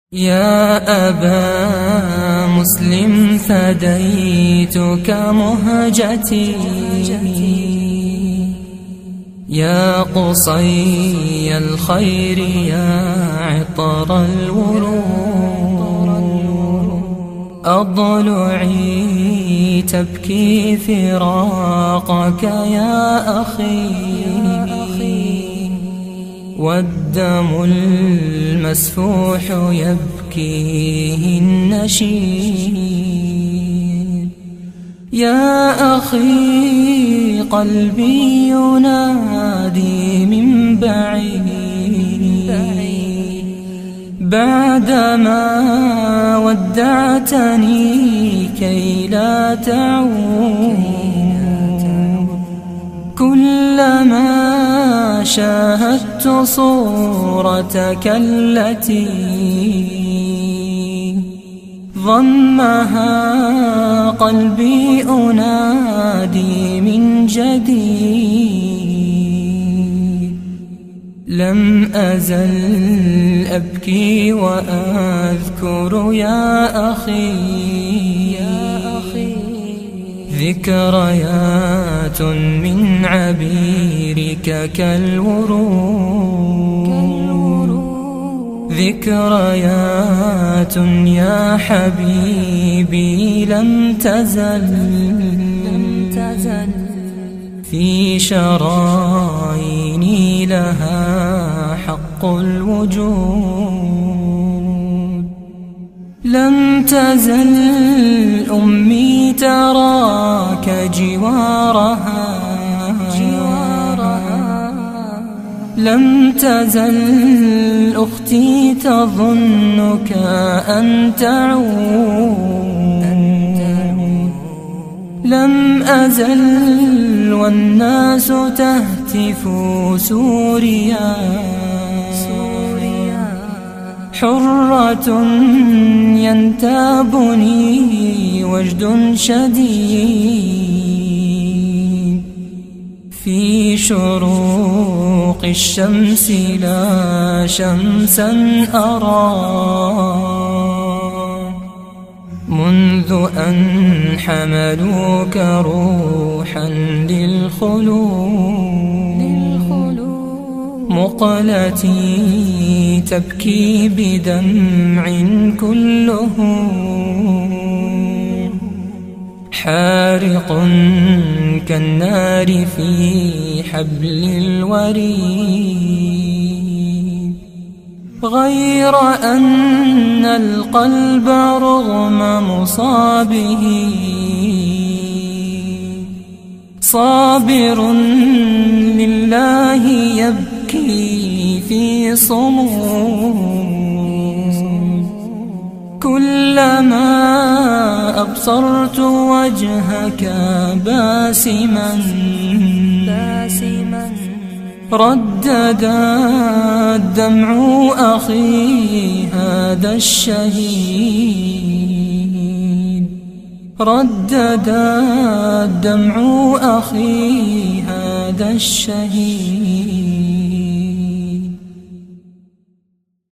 يا أبا مسلم فديتك مهجتي، يا قصي الخير يا عطر الورود، أضلعي تبكي فراقك يا أخي، والدم المسفوح يبكيه النشيد. يا أخي قلبي ينادي من بعيد، بعدما ودعتني كي لا تعود. كلما شاهدت صورتك التي ضمها قلبي أنادي من جديد. لم أزل أبكي وأذكر يا أخي ذكريات من عبيرك كالورود، ذكريات يا حبيبي لم تزل في شراييني لها حق الوجود. لم تزل أمي تراك جوارها، لم تزل أختي تظنك أن تعود. لم أزل والناس تهتف سوريا، حرة ينتابني وجد شديد. في شروق الشمس لا شمسا أرى، منذ أن حملوك روحا للخلود. مقلتي تبكي بدمع كله حارق كالنار في حبل الوريد. غير أن القلب رغم مصابه صابر لله يبكي في صمود. كلما أبصرت وجهك باسما ردد الدمع أخي هذا الشهيد، ردد الدمع أخي هذا الشهيد.